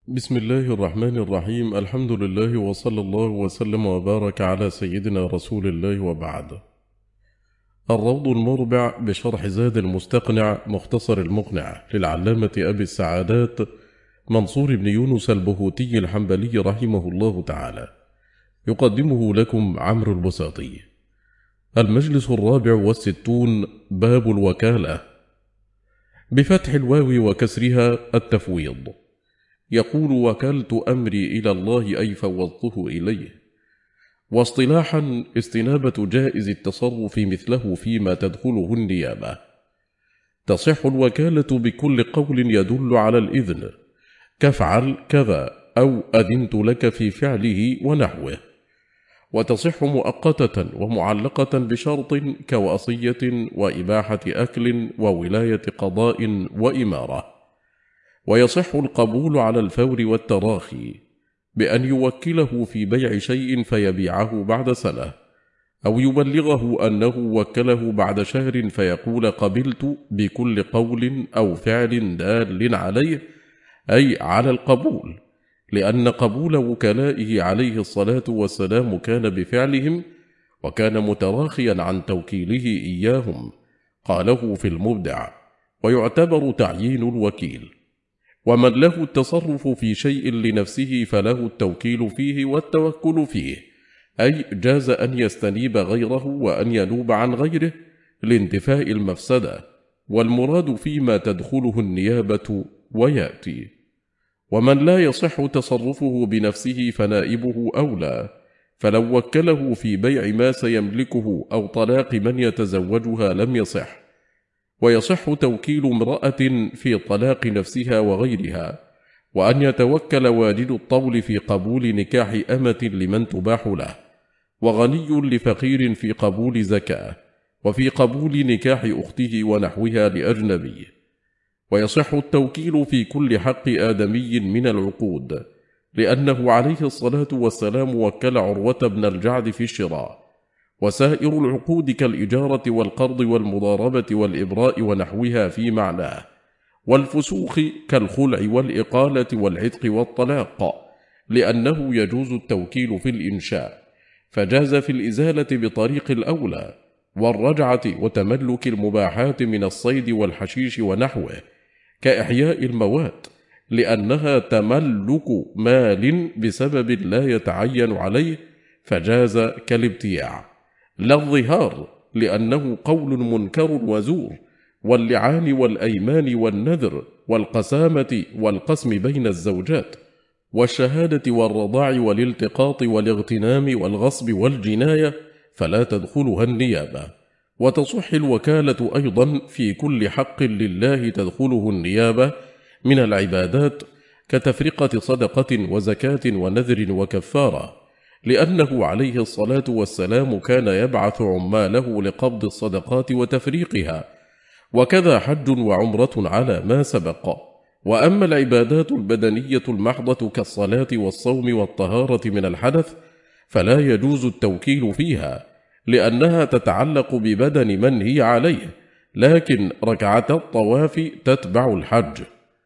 بسم الله الرحمن الرحيم. الحمد لله وصلى الله وسلم وبارك على سيدنا رسول الله وبعد. الروض المربع بشرح زاد المستقنع مختصر المقنع للعلامة أبي السعادات منصور بن يونس البهوتي الحنبلي رحمه الله تعالى، يقدمه لكم عمرو البساطي. المجلس 64، باب الوكالة، بفتح الواو وكسرها التفويض. يقول: وكلت أمري إلى الله أي فوضته إليه. واصطلاحا استنابة جائز التصرف مثله فيما تدخله النيابة. تصح الوكالة بكل قول يدل على الإذن، كافعل كذا أو أذنت لك في فعله ونحوه. وتصح مؤقتة ومعلقة بشرط كوصية وإباحة أكل وولاية قضاء وإمارة. ويصح القبول على الفور والتراخي، بأن يوكله في بيع شيء فيبيعه بعد سنة، أو يبلغه أنه وكله بعد شهر فيقول قبلت بكل قول أو فعل دال عليه، أي على القبول، لأن قبول وكلائه عليه الصلاة والسلام كان بفعلهم، وكان متراخيا عن توكيله إياهم، قاله في المبدع. ويعتبر تعيين الوكيل. ومن له التصرف في شيء لنفسه فله التوكيل فيه والتوكل فيه، أي جاز أن يستنيب غيره وأن ينوب عن غيره لانتفاء المفسدة، والمراد فيما تدخله النيابة ويأتي. ومن لا يصح تصرفه بنفسه فنائبه أولى، فلو وكله في بيع ما سيملكه أو طلاق من يتزوجها لم يصح. ويصح توكيل امرأة في طلاق نفسها وغيرها، وأن يتوكل واجد الطول في قبول نكاح أمة لمن تباح له، وغني لفقير في قبول زكاة، وفي قبول نكاح أخته ونحوها لأجنبي. ويصح التوكيل في كل حق آدمي من العقود، لأنه عليه الصلاة والسلام وكل عروة بن الجعد في الشراء. وسائر العقود كالإجارة والقرض والمضاربة والإبراء ونحوها في معناه. والفسوخ كالخلع والإقالة والعتق والطلاق، لأنه يجوز التوكيل في الإنشاء، فجاز في الإزالة بطريق الأولى، والرجعة وتملك المباحات من الصيد والحشيش ونحوه، كإحياء الموات، لأنها تملك مال بسبب لا يتعين عليه، فجاز كالابتياع. لا الظهار، لأنه قول منكر وزور، واللعان والأيمان والنذر والقسامة والقسم بين الزوجات، والشهادة والرضاع والالتقاط والاغتنام والغصب والجناية، فلا تدخلها النيابة. وتصح الوكالة أيضا في كل حق لله تدخله النيابة من العبادات، كتفرقة صدقة وزكاة ونذر وكفارة، لأنه عليه الصلاة والسلام كان يبعث عماله لقبض الصدقات وتفريقها، وكذا حج وعمرة على ما سبق. وأما العبادات البدنية المحضة كالصلاة والصوم والطهارة من الحدث، فلا يجوز التوكيل فيها، لأنها تتعلق ببدن من هي عليه، لكن ركعة الطواف تتبع الحج.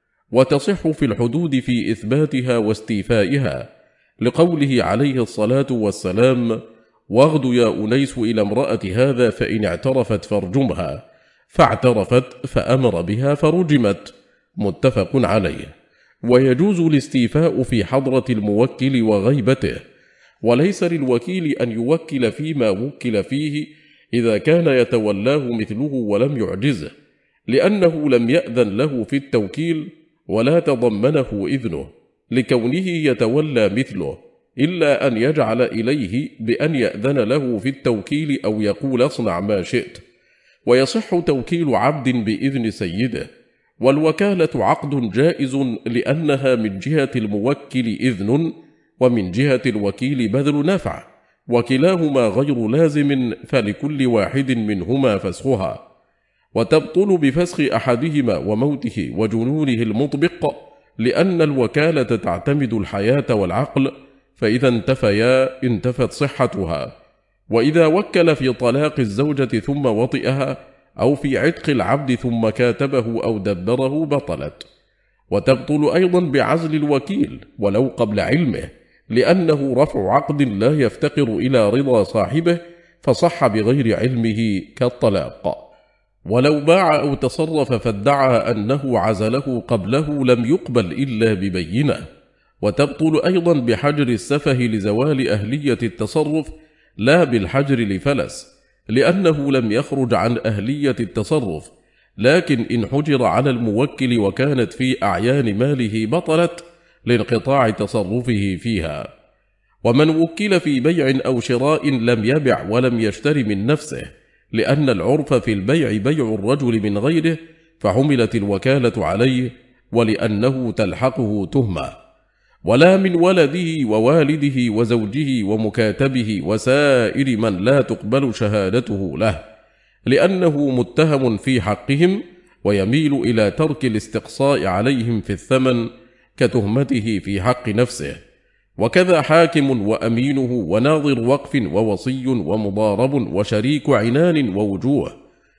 وتصح في الحدود في إثباتها واستيفائها، لقوله عليه الصلاة والسلام: واغد يا أنيس إلى امرأة هذا فإن اعترفت فارجمها، فاعترفت فأمر بها فرجمت، متفق عليه. ويجوز الاستيفاء في حضرة الموكل وغيبته، وليس للوكيل أن يوكل فيما وكل فيه إذا كان يتولاه مثله ولم يعجزه، لأنه لم يأذن له في التوكيل ولا تضمنه إذنه، لكونه يتولى مثله، إلا أن يجعل إليه بأن يأذن له في التوكيل أو يقول اصنع ما شئت. ويصح توكيل عبد بإذن سيده. والوكالة عقد جائز، لأنها من جهة الموكل إذن، ومن جهة الوكيل بذل نفع، وكلاهما غير لازم، فلكل واحد منهما فسخها. وتبطل بفسخ أحدهما وموته وجنونه المطبق، لأن الوكالة تعتمد الحياة والعقل، فإذا انتفيا انتفت صحتها. وإذا وكل في طلاق الزوجة ثم وطئها، أو في عتق العبد ثم كاتبه أو دبره، بطلت. وتبطل أيضا بعزل الوكيل ولو قبل علمه، لأنه رفع عقد لا يفتقر إلى رضا صاحبه، فصح بغير علمه كالطلاق. ولو باع أو تصرف فادعى أنه عزله قبله لم يقبل إلا ببينة. وتبطل أيضا بحجر السفه لزوال أهلية التصرف لا بالحجر لفلس، لأنه لم يخرج عن أهلية التصرف، لكن إن حجر على الموكل وكانت في أعيان ماله بطلت لانقطاع تصرفه فيها. ومن وكل في بيع أو شراء لم يبع ولم يشتري من نفسه، لأن العرف في البيع بيع الرجل من غيره فحملت الوكالة عليه، ولأنه تلحقه تهمة. ولا من ولده ووالده وزوجه ومكاتبه وسائر من لا تقبل شهادته له، لأنه متهم في حقهم ويميل إلى ترك الاستقصاء عليهم في الثمن كتهمته في حق نفسه. وكذا حاكم وأمينه وناظر وقف ووصي ومضارب وشريك عنان ووجوه.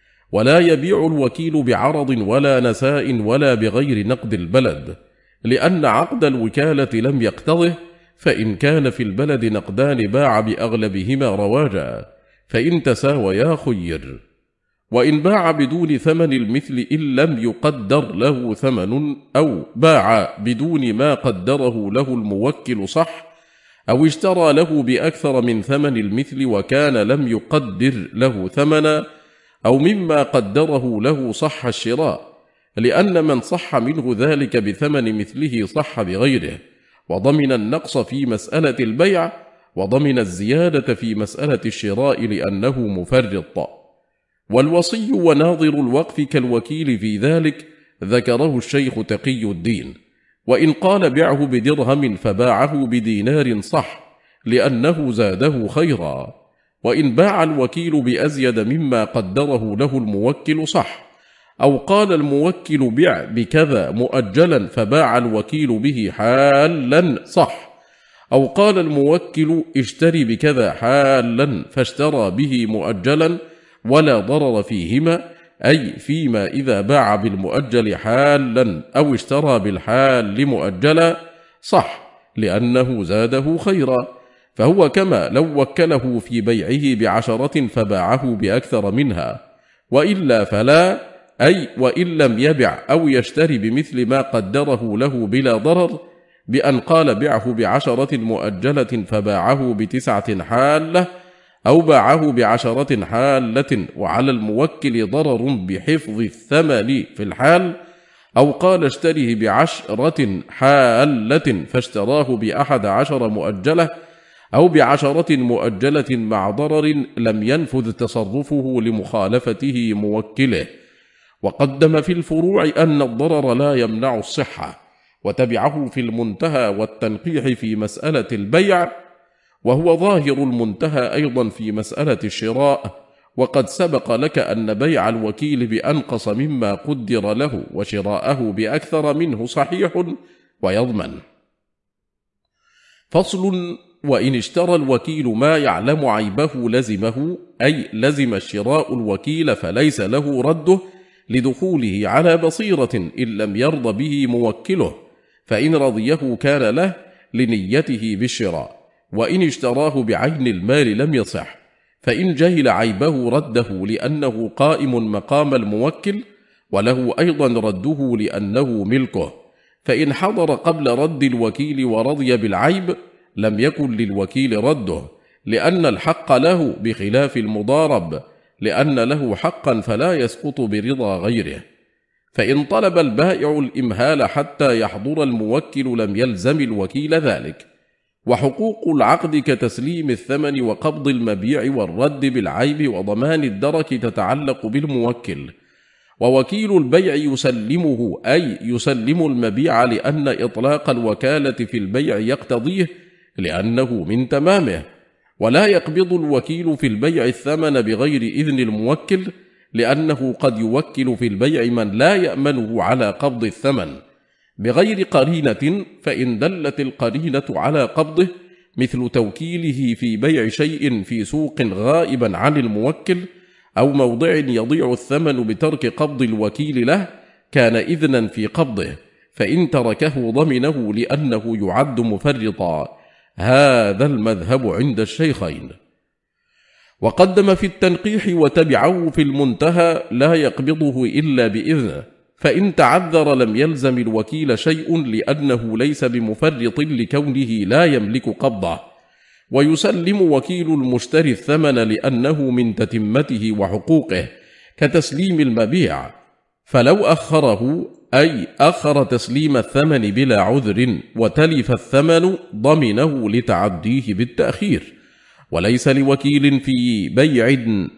ولا يبيع الوكيل بعرض ولا نساء ولا بغير نقد البلد، لأن عقد الوكالة لم يقتضه، فإن كان في البلد نقدان باع بأغلبهما رواجا، فإن تساويا خير. وإن باع بدون ثمن المثل إن لم يقدر له ثمن، أو باع بدون ما قدره له الموكل صح، أو اشترى له بأكثر من ثمن المثل وكان لم يقدر له ثمنا، أو مما قدره له صح الشراء، لأن من صح منه ذلك بثمن مثله صح بغيره، وضمن النقص في مسألة البيع، وضمن الزيادة في مسألة الشراء لأنه مفرط. والوصي وناظر الوقف كالوكيل في ذلك ذكره الشيخ تقي الدين. وإن قال بعه بدرهم فباعه بدينار صح، لأنه زاده خيرا. وإن باع الوكيل بأزيد مما قدره له الموكل صح، أو قال الموكل بع بكذا مؤجلا فباع الوكيل به حالا صح، أو قال الموكل اشتري بكذا حالا فاشترى به مؤجلا، ولا ضرر فيهما، أي فيما إذا باع بالمؤجل حالا أو اشترى بالحال مؤجلا صح، لأنه زاده خيرا، فهو كما لو وكله في بيعه ب10 فباعه بأكثر منها. وإلا فلا، أي وإن لم يبع أو يشتري بمثل ما قدره له بلا ضرر، بأن قال بعه ب10 مؤجلة فباعه ب9 حالة، أو باعه ب10 حالة وعلى الموكل ضرر بحفظ الثمن في الحال، أو قال اشتريه ب10 حالة فاشتراه ب11 مؤجلة، أو ب10 مؤجلة مع ضرر لم ينفذ تصرفه لمخالفته موكله. وقدم في الفروع أن الضرر لا يمنع الصحة، وتبعه في المنتهى والتنقيح في مسألة البيع، وهو ظاهر المنتهى أيضا في مسألة الشراء. وقد سبق لك أن بيع الوكيل بأنقص مما قدر له وشراءه بأكثر منه صحيح ويضمن. فصل: وإن اشترى الوكيل ما يعلم عيبه لزمه، أي لزم الشراء الوكيل فليس له رده لدخوله على بصيرة إن لم يرض به موكله، فإن رضيه كان له لنيته بالشراء. وإن اشتراه بعين المال لم يصح، فإن جهل عيبه رده لأنه قائم مقام الموكل، وله أيضا رده لأنه ملكه. فإن حضر قبل رد الوكيل ورضي بالعيب لم يكن للوكيل رده، لأن الحق له بخلاف المضارب، لأن له حقا فلا يسقط برضا غيره. فإن طلب البائع الإمهال حتى يحضر الموكل لم يلزم الوكيل ذلك. وحقوق العقد كتسليم الثمن وقبض المبيع والرد بالعيب وضمان الدرك تتعلق بالموكل. ووكيل البيع يسلمه، أي يسلم المبيع، لأن إطلاق الوكالة في البيع يقتضيه لأنه من تمامه. ولا يقبض الوكيل في البيع الثمن بغير إذن الموكل، لأنه قد يوكل في البيع من لا يأمنه على قبض الثمن بغير قرينة، فإن دلت القرينة على قبضه، مثل توكيله في بيع شيء في سوق غائبا عن الموكل، أو موضع يضيع الثمن بترك قبض الوكيل له، كان إذنا في قبضه، فإن تركه ضمنه لأنه يعد مفرطا. هذا المذهب عند الشيخين. وقدم في التنقيح وتبعه في المنتهى لا يقبضه إلا بإذنه، فإن تعذر لم يلزم الوكيل شيء لأنه ليس بمفرط لكونه لا يملك قبضه، ويسلم وكيل المشتري الثمن لأنه من تتمته وحقوقه كتسليم المبيع، فلو أخره أي أخر تسليم الثمن بلا عذر وتلف الثمن ضمنه لتعديه بالتأخير، وليس لوكيل في بيع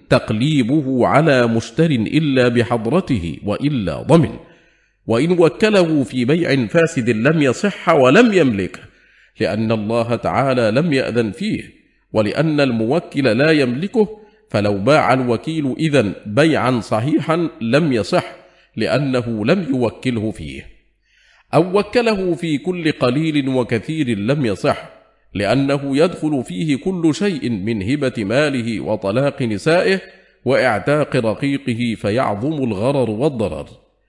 تقليبه على مشتر إلا بحضرته وإلا ضمن. وإن وكله في بيع فاسد لم يصح ولم يملكه، لأن الله تعالى لم يأذن فيه، ولأن الموكل لا يملكه، فلو باع الوكيل إذن بيعا صحيحا لم يصح لأنه لم يوكله فيه، أو وكله في كل قليل وكثير لم يصح لأنه يدخل فيه كل شيء من هبة ماله وطلاق نسائه واعتاق رقيقه فيعظم الغرر والضرر،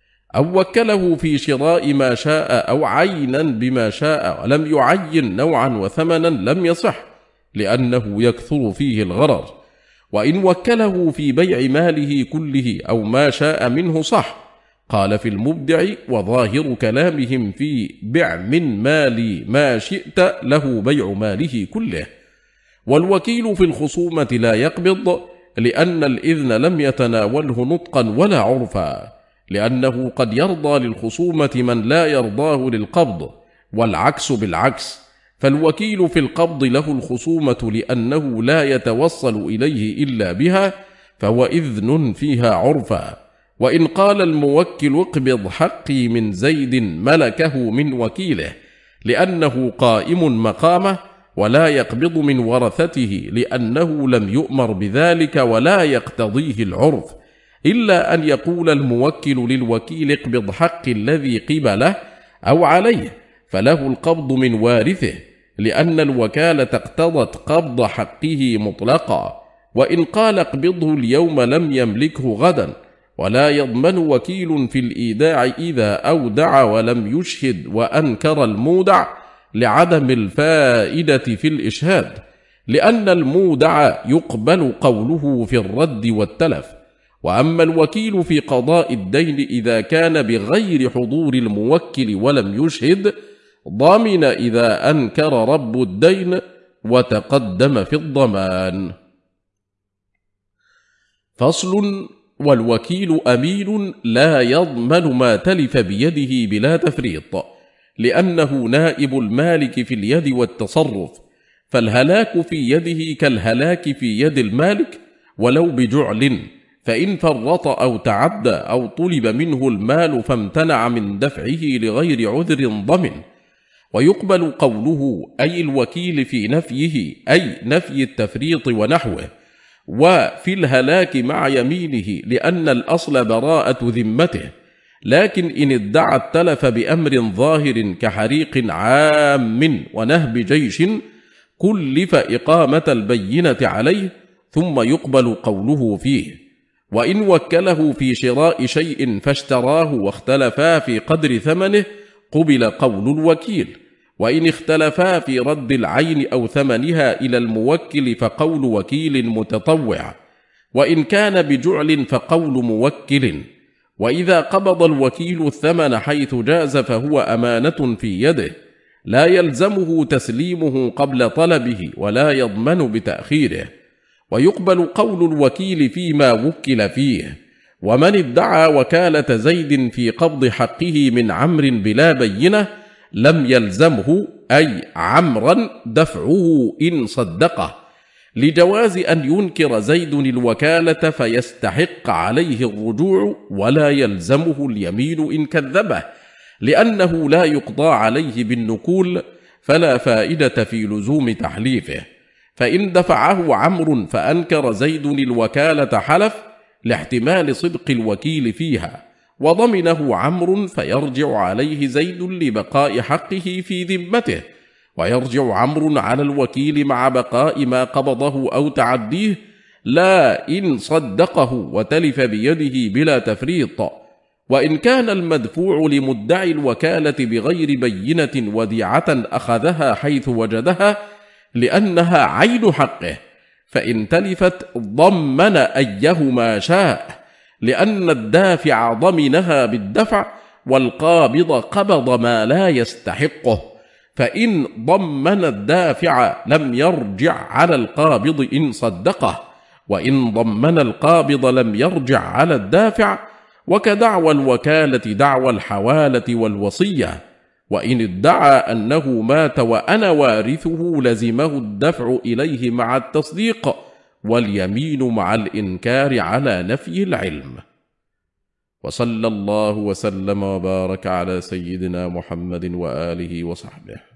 أو وكله في شراء ما شاء أو عينا بما شاء ولم يعين نوعا وثمنا لم يصح لأنه يكثر فيه الغرر، وإن وكله في بيع ماله كله أو ما شاء منه صح. قال في المبدع: وظاهر كلامهم في بع من مالي ما شئت له بيع ماله كله. والوكيل في الخصومة لا يقبض لأن الإذن لم يتناوله نطقا ولا عرفا، لأنه قد يرضى للخصومة من لا يرضاه للقبض، والعكس بالعكس، فالوكيل في القبض له الخصومة لأنه لا يتوصل إليه إلا بها، فهو إذن فيها عرفا. وإن قال الموكل: اقبض حقي من زيد، ملكه من وكيله لأنه قائم مقامه، ولا يقبض من ورثته لأنه لم يؤمر بذلك ولا يقتضيه العرف، إلا أن يقول الموكل للوكيل: اقبض حق الذي قبله أو عليه، فله القبض من وارثه، لأن الوكالة اقتضت قبض حقه مطلقا. وإن قال: اقبضه اليوم لم يملكه غدا، ولا يضمن وكيل في الإيداع إذا أودع ولم يشهد وأنكر المودع لعدم الفائدة في الإشهاد، لأن المودع يقبل قوله في الرد والتلف. وأما الوكيل في قضاء الدين إذا كان بغير حضور الموكل ولم يشهد، ضمن إذا أنكر رب الدين وتقدم في الضمان. فصل: والوكيل أمين لا يضمن ما تلف بيده بلا تفريط، لأنه نائب المالك في اليد والتصرف، فالهلاك في يده كالهلاك في يد المالك ولو بجعل، فإن فرط أو تعدى أو طلب منه المال فامتنع من دفعه لغير عذر ضمن. ويقبل قوله أي الوكيل في نفيه، أي نفي التفريط ونحوه، وفي الهلاك مع يمينه، لأن الأصل براءة ذمته، لكن إن ادعى التلف بأمر ظاهر كحريق عام ونهب جيش كلف إقامة البينة عليه، ثم يقبل قوله فيه. وإن وكله في شراء شيء فاشتراه واختلفا في قدر ثمنه قبل قول الوكيل، وإن اختلفا في رد العين أو ثمنها إلى الموكل فقول وكيل متطوع، وإن كان بجعل فقول موكل. وإذا قبض الوكيل الثمن حيث جاز فهو أمانة في يده، لا يلزمه تسليمه قبل طلبه ولا يضمن بتأخيره. ويقبل قول الوكيل فيما وكل فيه. ومن ادعى وكالة زيد في قبض حقه من عمرو بلا بينة لم يلزمه أي عمرا دفعه إن صدقه، لجواز أن ينكر زيد الوكالة فيستحق عليه الرجوع، ولا يلزمه اليمين إن كذبه، لأنه لا يقضى عليه بالنكول، فلا فائدة في لزوم تحليفه. فإن دفعه عمرو فأنكر زيد الوكالة حلف لاحتمال صدق الوكيل فيها، وضمنه عمرو، فيرجع عليه زيد لبقاء حقه في ذمته، ويرجع عمرو على الوكيل مع بقاء ما قبضه أو تعديه، لا إن صدقه وتلف بيده بلا تفريط. وإن كان المدفوع لمدعي الوكالة بغير بينة وديعة أخذها حيث وجدها لأنها عين حقه، فإن تلفت ضمن أيهما شاء، لأن الدافع ضمنها بالدفع والقابض قبض ما لا يستحقه. فإن ضمن الدافع لم يرجع على القابض إن صدقه، وإن ضمن القابض لم يرجع على الدافع. وكدعوى الوكالة دعوى الحوالة والوصية، وإن ادعى أنه مات وأنا وارثه لزمه الدفع إليه مع التصديق واليمين مع الإنكار على نفي العلم. وصلى الله وسلم وبارك على سيدنا محمد وآله وصحبه.